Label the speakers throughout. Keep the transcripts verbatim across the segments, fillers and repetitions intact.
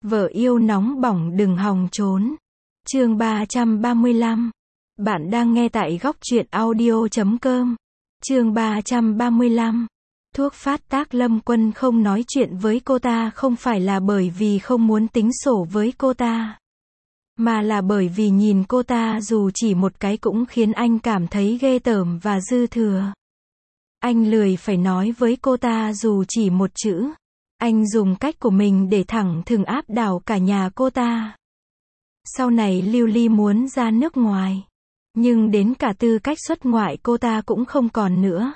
Speaker 1: Vợ yêu nóng bỏng đừng hòng trốn. Chương ba trăm ba mươi lăm. Bạn đang nghe tại góc truyện audio chấm com. Chương ba trăm ba mươi lăm. Thuốc phát tác. Lâm Quân không nói chuyện với cô ta không phải là bởi vì không muốn tính sổ với cô ta, mà là bởi vì nhìn cô ta dù chỉ một cái cũng khiến anh cảm thấy ghê tởm và dư thừa. Anh lười phải nói với cô ta dù chỉ một chữ. Anh dùng cách của mình để thẳng thừng áp đảo cả nhà cô ta. Sau này Lưu Ly muốn ra nước ngoài, nhưng đến cả tư cách xuất ngoại cô ta cũng không còn nữa.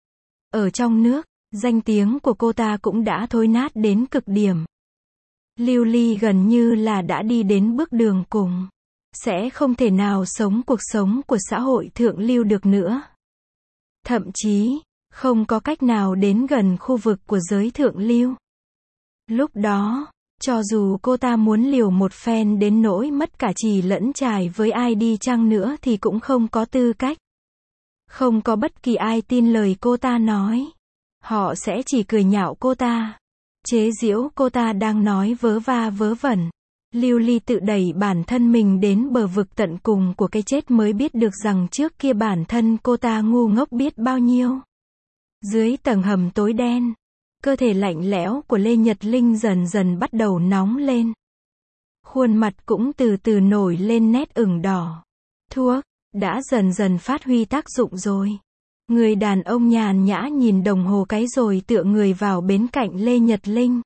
Speaker 1: Ở trong nước, danh tiếng của cô ta cũng đã thối nát đến cực điểm. Lưu Ly gần như là đã đi đến bước đường cùng, sẽ không thể nào sống cuộc sống của xã hội thượng lưu được nữa. Thậm chí, không có cách nào đến gần khu vực của giới thượng lưu. Lúc đó, cho dù cô ta muốn liều một phen đến nỗi mất cả chì lẫn chài với ai đi chăng nữa thì cũng không có tư cách. Không có bất kỳ ai tin lời cô ta nói. Họ sẽ chỉ cười nhạo cô ta, chế giễu cô ta đang nói vớ va vớ vẩn. Lưu Ly tự đẩy bản thân mình đến bờ vực tận cùng của cái chết mới biết được rằng trước kia bản thân cô ta ngu ngốc biết bao nhiêu. Dưới tầng hầm tối đen, cơ thể lạnh lẽo của Lê Nhật Linh dần dần bắt đầu nóng lên. Khuôn mặt cũng từ từ nổi lên nét ửng đỏ. Thuốc đã dần dần phát huy tác dụng rồi. Người đàn ông nhàn nhã nhìn đồng hồ cái rồi tựa người vào bên cạnh Lê Nhật Linh.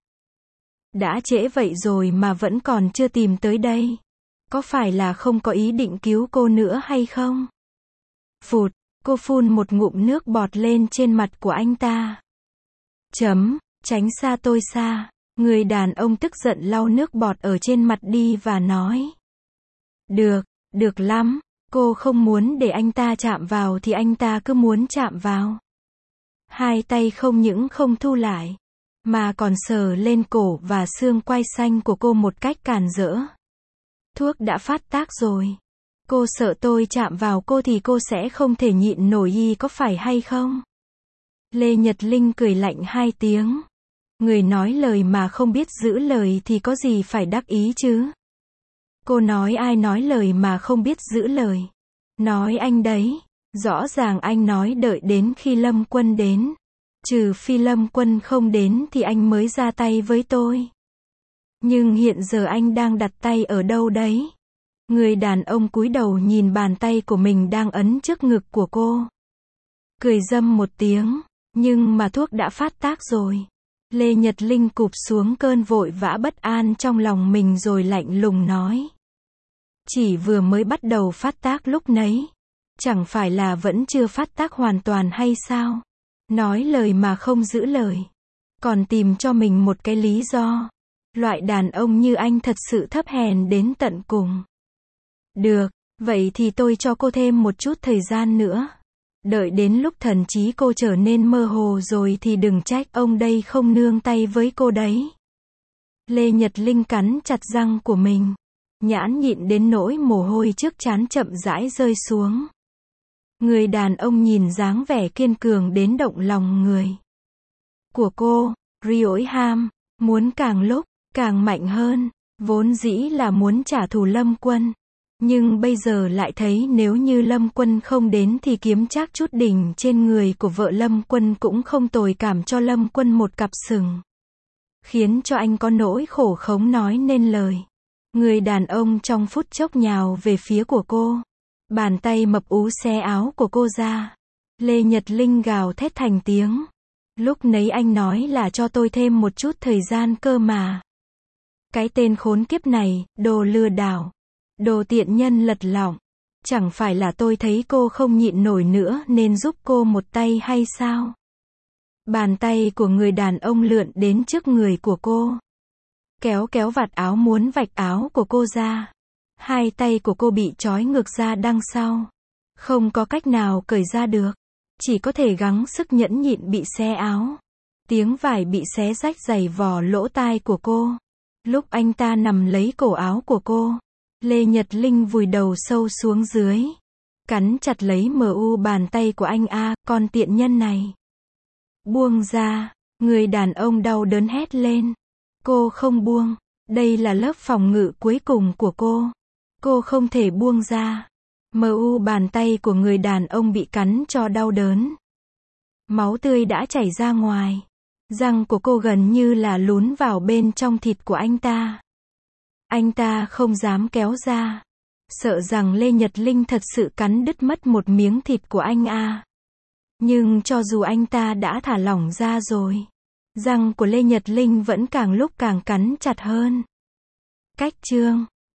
Speaker 1: Đã trễ vậy rồi mà vẫn còn chưa tìm tới đây. Có phải là không có ý định cứu cô nữa hay không? Phụt, cô phun một ngụm nước bọt lên trên mặt của anh ta. Chấm, tránh xa tôi xa. Người đàn ông tức giận lau nước bọt ở trên mặt đi và nói. Được, được lắm. Cô không muốn để anh ta chạm vào thì anh ta cứ muốn chạm vào. Hai tay không những không thu lại, mà còn sờ lên cổ và xương quai xanh của cô một cách càn rỡ. Thuốc đã phát tác rồi. Cô sợ tôi chạm vào cô thì cô sẽ không thể nhịn nổi y có phải hay không? Lê Nhật Linh cười lạnh hai tiếng. Người nói lời mà không biết giữ lời thì có gì phải đắc ý chứ? Cô nói ai nói lời mà không biết giữ lời? Nói anh đấy. Rõ ràng anh nói đợi đến khi Lâm Quân đến. Trừ phi Lâm Quân không đến thì anh mới ra tay với tôi. Nhưng hiện giờ anh đang đặt tay ở đâu đấy? Người đàn ông cúi đầu nhìn bàn tay của mình đang ấn trước ngực của cô. Cười râm một tiếng. Nhưng mà thuốc đã phát tác rồi. Lê Nhật Linh cụp xuống cơn vội vã bất an trong lòng mình rồi lạnh lùng nói. Chỉ vừa mới bắt đầu phát tác lúc nấy. Chẳng phải là vẫn chưa phát tác hoàn toàn hay sao? Nói lời mà không giữ lời. Còn tìm cho mình một cái lý do. Loại đàn ông như anh thật sự thấp hèn đến tận cùng. Được, vậy thì tôi cho cô thêm một chút thời gian nữa. Đợi đến lúc thần trí cô trở nên mơ hồ rồi thì đừng trách ông đây không nương tay với cô đấy. Lê Nhật Linh cắn chặt răng của mình. Nhãn nhịn đến nỗi mồ hôi trước trán chậm rãi rơi xuống. Người đàn ông nhìn dáng vẻ kiên cường đến động lòng người của cô, Riỗi ham, muốn càng lúc, càng mạnh hơn, vốn dĩ là muốn trả thù Lâm Quân. Nhưng bây giờ lại thấy nếu như Lâm Quân không đến thì kiếm trác chút đỉnh trên người của vợ Lâm Quân cũng không tồi, cảm cho Lâm Quân một cặp sừng. Khiến cho anh có nỗi khổ không nói nên lời. Người đàn ông trong phút chốc nhào về phía của cô. Bàn tay mập ú xé áo của cô ra. Lê Nhật Linh gào thét thành tiếng. Lúc nấy anh nói là cho tôi thêm một chút thời gian cơ mà. Cái tên khốn kiếp này, đồ lừa đảo. Đồ tiện nhân lật lọng. Chẳng phải là tôi thấy cô không nhịn nổi nữa nên giúp cô một tay hay sao? Bàn tay của người đàn ông lượn đến trước người của cô. Kéo kéo vạt áo muốn vạch áo của cô ra. Hai tay của cô bị trói ngược ra đằng sau. Không có cách nào cởi ra được. Chỉ có thể gắng sức nhẫn nhịn bị xé áo. Tiếng vải bị xé rách dày vò lỗ tai của cô. Lúc anh ta nằm lấy cổ áo của cô, Lê Nhật Linh vùi đầu sâu xuống dưới. Cắn chặt lấy mờ u bàn tay của anh. A, con tiện nhân này. Buông ra. Người đàn ông đau đớn hét lên. Cô không buông. Đây là lớp phòng ngự cuối cùng của cô. Cô không thể buông ra. Mờ u bàn tay của người đàn ông bị cắn cho đau đớn. Máu tươi đã chảy ra ngoài. Răng của cô gần như là lún vào bên trong thịt của anh ta. Anh ta không dám kéo ra. Sợ rằng Lê Nhật Linh thật sự cắn đứt mất một miếng thịt của anh à. Nhưng cho dù anh ta đã thả lỏng ra rồi, răng của Lê Nhật Linh vẫn càng lúc càng cắn chặt hơn. Cách chương